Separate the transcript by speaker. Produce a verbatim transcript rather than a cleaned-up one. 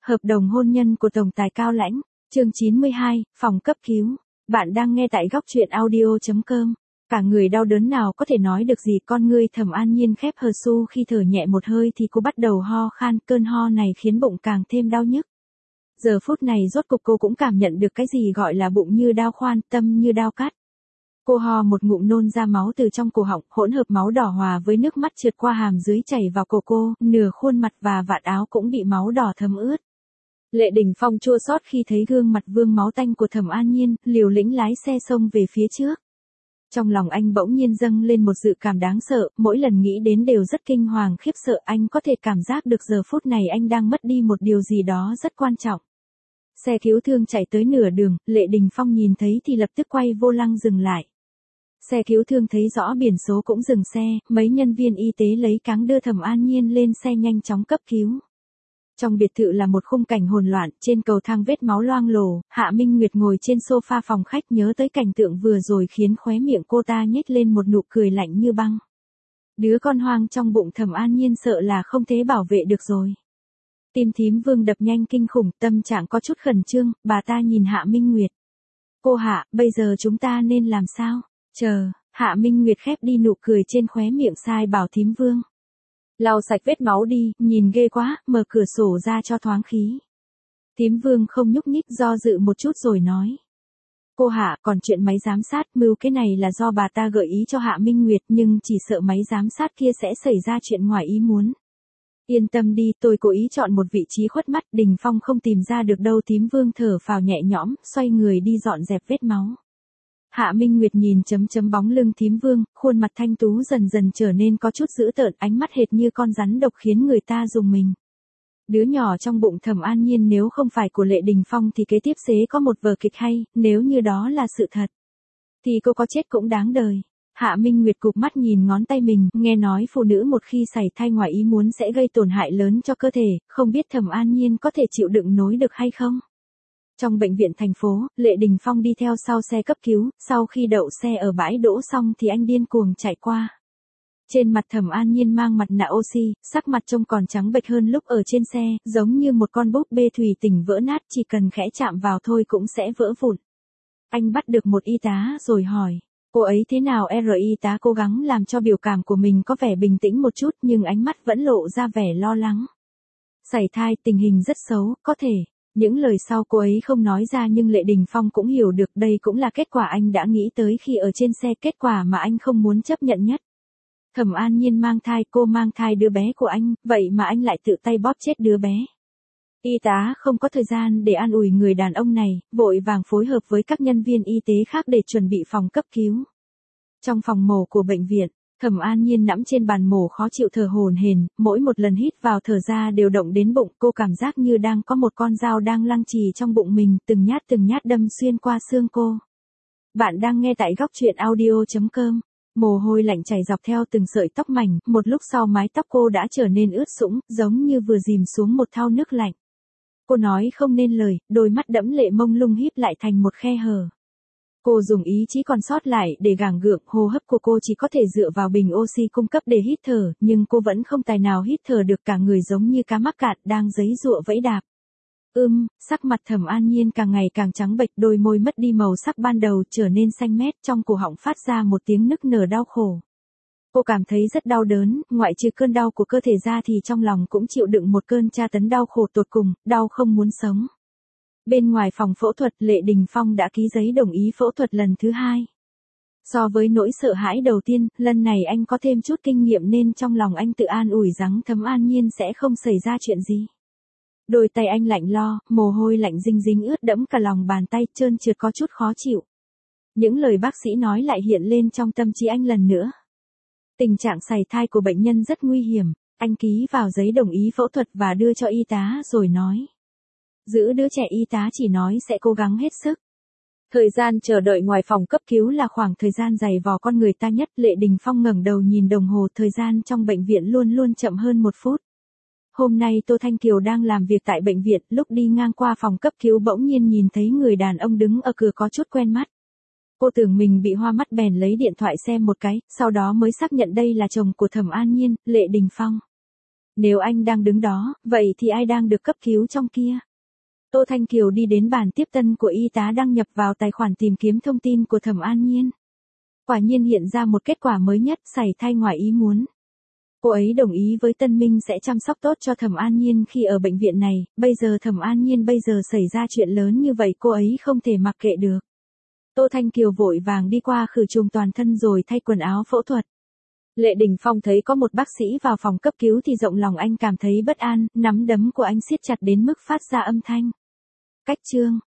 Speaker 1: Hợp đồng hôn nhân của tổng tài Cao Lãnh, chương chín mươi hai, phòng cấp cứu. Bạn đang nghe tại góc truyện audio chấm com. Cả người đau đớn nào có thể nói được gì, con ngươi Thẩm An Nhiên khép hờ su, khi thở nhẹ một hơi thì cô bắt đầu ho khan, cơn ho này khiến bụng càng thêm đau nhức. Giờ phút này rốt cục cô cũng cảm nhận được cái gì gọi là bụng như đao khoan, tâm như đao cắt. Cô ho một ngụm nôn ra máu từ trong cổ họng, hỗn hợp máu đỏ hòa với nước mắt trượt qua hàm dưới chảy vào cổ cô, nửa khuôn mặt và vạt áo cũng bị máu đỏ thấm ướt. Lệ Đình Phong chua xót khi thấy gương mặt vương máu tanh của Thẩm An Nhiên, liều lĩnh lái xe xông về phía trước. Trong lòng anh bỗng nhiên dâng lên một dự cảm đáng sợ, mỗi lần nghĩ đến đều rất kinh hoàng khiếp sợ, anh có thể cảm giác được giờ phút này anh đang mất đi một điều gì đó rất quan trọng. Xe cứu thương chạy tới nửa đường, Lệ Đình Phong nhìn thấy thì lập tức quay vô lăng dừng lại. Xe cứu thương thấy rõ biển số cũng dừng xe, mấy nhân viên y tế lấy cáng đưa Thẩm An Nhiên lên xe nhanh chóng cấp cứu. Trong biệt thự là một khung cảnh hỗn loạn, trên cầu thang vết máu loang lổ, Hạ Minh Nguyệt ngồi trên sofa phòng khách nhớ tới cảnh tượng vừa rồi khiến khóe miệng cô ta nhếch lên một nụ cười lạnh như băng. Đứa con hoang trong bụng Thẩm An Nhiên sợ là không thể bảo vệ được rồi. Tim thím Vương đập nhanh kinh khủng, tâm trạng có chút khẩn trương, bà ta nhìn Hạ Minh Nguyệt. Cô Hạ, bây giờ chúng ta nên làm sao? Chờ, Hạ Minh Nguyệt khép đi nụ cười trên khóe miệng sai bảo thím Vương. Lau sạch vết máu đi, nhìn ghê quá, mở cửa sổ ra cho thoáng khí. Thím Vương không nhúc nhích, do dự một chút rồi nói. Cô Hạ, còn chuyện máy giám sát, mưu cái này là do bà ta gợi ý cho Hạ Minh Nguyệt, nhưng chỉ sợ máy giám sát kia sẽ xảy ra chuyện ngoài ý muốn. Yên tâm đi, tôi cố ý chọn một vị trí khuất mắt, Đình Phong không tìm ra được đâu. Thím Vương thở phào nhẹ nhõm, xoay người đi dọn dẹp vết máu. Hạ Minh Nguyệt nhìn chấm chấm bóng lưng thím Vương, khuôn mặt thanh tú dần dần trở nên có chút dữ tợn, ánh mắt hệt như con rắn độc khiến người ta rùng mình. Đứa nhỏ trong bụng Thẩm An Nhiên nếu không phải của Lệ Đình Phong thì kế tiếp sẽ có một vở kịch hay, nếu như đó là sự thật, thì cô có chết cũng đáng đời. Hạ Minh Nguyệt cụp mắt nhìn ngón tay mình, nghe nói phụ nữ một khi sảy thai ngoài ý muốn sẽ gây tổn hại lớn cho cơ thể, không biết Thẩm An Nhiên có thể chịu đựng nổi được hay không. Trong bệnh viện thành phố, Lệ Đình Phong đi theo sau xe cấp cứu, sau khi đậu xe ở bãi đỗ xong thì anh điên cuồng chạy qua. Trên mặt Thẩm An Nhiên mang mặt nạ oxy, sắc mặt trông còn trắng bệch hơn lúc ở trên xe, giống như một con búp bê thủy tinh vỡ nát, chỉ cần khẽ chạm vào thôi cũng sẽ vỡ vụn. Anh bắt được một y tá rồi hỏi, cô ấy thế nào? R y tá cố gắng làm cho biểu cảm của mình có vẻ bình tĩnh một chút nhưng ánh mắt vẫn lộ ra vẻ lo lắng. Sảy thai, tình hình rất xấu, có thể. Những lời sau cô ấy không nói ra nhưng Lệ Đình Phong cũng hiểu được, đây cũng là kết quả anh đã nghĩ tới khi ở trên xe, kết quả mà anh không muốn chấp nhận nhất. Thẩm An Nhiên mang thai, cô mang thai đứa bé của anh, vậy mà anh lại tự tay bóp chết đứa bé. Y tá không có thời gian để an ủi người đàn ông này, vội vàng phối hợp với các nhân viên y tế khác để chuẩn bị phòng cấp cứu. Trong phòng mổ của bệnh viện, Thẩm An Nhiên nằm trên bàn mổ khó chịu thở hổn hển, mỗi một lần hít vào thở ra đều động đến bụng, cô cảm giác như đang có một con dao đang lăng trì trong bụng mình, từng nhát từng nhát đâm xuyên qua xương cô. Bạn đang nghe tại góc truyện audio chấm com. Mồ hôi lạnh chảy dọc theo từng sợi tóc mảnh, một lúc sau mái tóc cô đã trở nên ướt sũng, giống như vừa dìm xuống một thau nước lạnh. Cô nói không nên lời, đôi mắt đẫm lệ mông lung híp lại thành một khe hở. Cô dùng ý chí còn sót lại để gắng gượng, hô hấp của cô chỉ có thể dựa vào bình oxy cung cấp để hít thở, nhưng cô vẫn không tài nào hít thở được, cả người giống như cá mắc cạn đang giãy giụa vẫy đạp. Ưm, sắc mặt Thẩm An Nhiên càng ngày càng trắng bệch, đôi môi mất đi màu sắc ban đầu trở nên xanh mét, trong cổ họng phát ra một tiếng nức nở đau khổ. Cô cảm thấy rất đau đớn, ngoại trừ cơn đau của cơ thể ra thì trong lòng cũng chịu đựng một cơn tra tấn đau khổ tột cùng, đau không muốn sống. Bên ngoài phòng phẫu thuật, Lệ Đình Phong đã ký giấy đồng ý phẫu thuật lần thứ hai. So với nỗi sợ hãi đầu tiên, lần này anh có thêm chút kinh nghiệm nên trong lòng anh tự an ủi rằng Thẩm An Nhiên sẽ không xảy ra chuyện gì. Đôi tay anh lạnh lo, mồ hôi lạnh dinh dính ướt đẫm cả lòng bàn tay, trơn trượt có chút khó chịu. Những lời bác sĩ nói lại hiện lên trong tâm trí anh lần nữa. Tình trạng sảy thai của bệnh nhân rất nguy hiểm, anh ký vào giấy đồng ý phẫu thuật và đưa cho y tá rồi nói. Giữ đứa trẻ, y tá chỉ nói sẽ cố gắng hết sức. Thời gian chờ đợi ngoài phòng cấp cứu là khoảng thời gian dày vò con người ta nhất. Lệ Đình Phong ngẩng đầu nhìn đồng hồ, thời gian trong bệnh viện luôn luôn chậm hơn một phút. Hôm nay Tô Thanh Kiều đang làm việc tại bệnh viện, lúc đi ngang qua phòng cấp cứu bỗng nhiên nhìn thấy người đàn ông đứng ở cửa có chút quen mắt. Cô tưởng mình bị hoa mắt bèn lấy điện thoại xem một cái, sau đó mới xác nhận đây là chồng của Thẩm An Nhiên, Lệ Đình Phong. Nếu anh đang đứng đó, vậy thì ai đang được cấp cứu trong kia? Tô Thanh Kiều đi đến bàn tiếp tân của y tá đăng nhập vào tài khoản tìm kiếm thông tin của Thẩm An Nhiên. Quả nhiên hiện ra một kết quả mới nhất, sảy thai ngoài ý muốn. Cô ấy đồng ý với Tân Minh sẽ chăm sóc tốt cho Thẩm An Nhiên khi ở bệnh viện này, bây giờ Thẩm An Nhiên bây giờ xảy ra chuyện lớn như vậy cô ấy không thể mặc kệ được. Tô Thanh Kiều vội vàng đi qua khử trùng toàn thân rồi thay quần áo phẫu thuật. Lệ Đình Phong thấy có một bác sĩ vào phòng cấp cứu thì rộng lòng anh cảm thấy bất an, nắm đấm của anh siết chặt đến mức phát ra âm thanh. Cách chương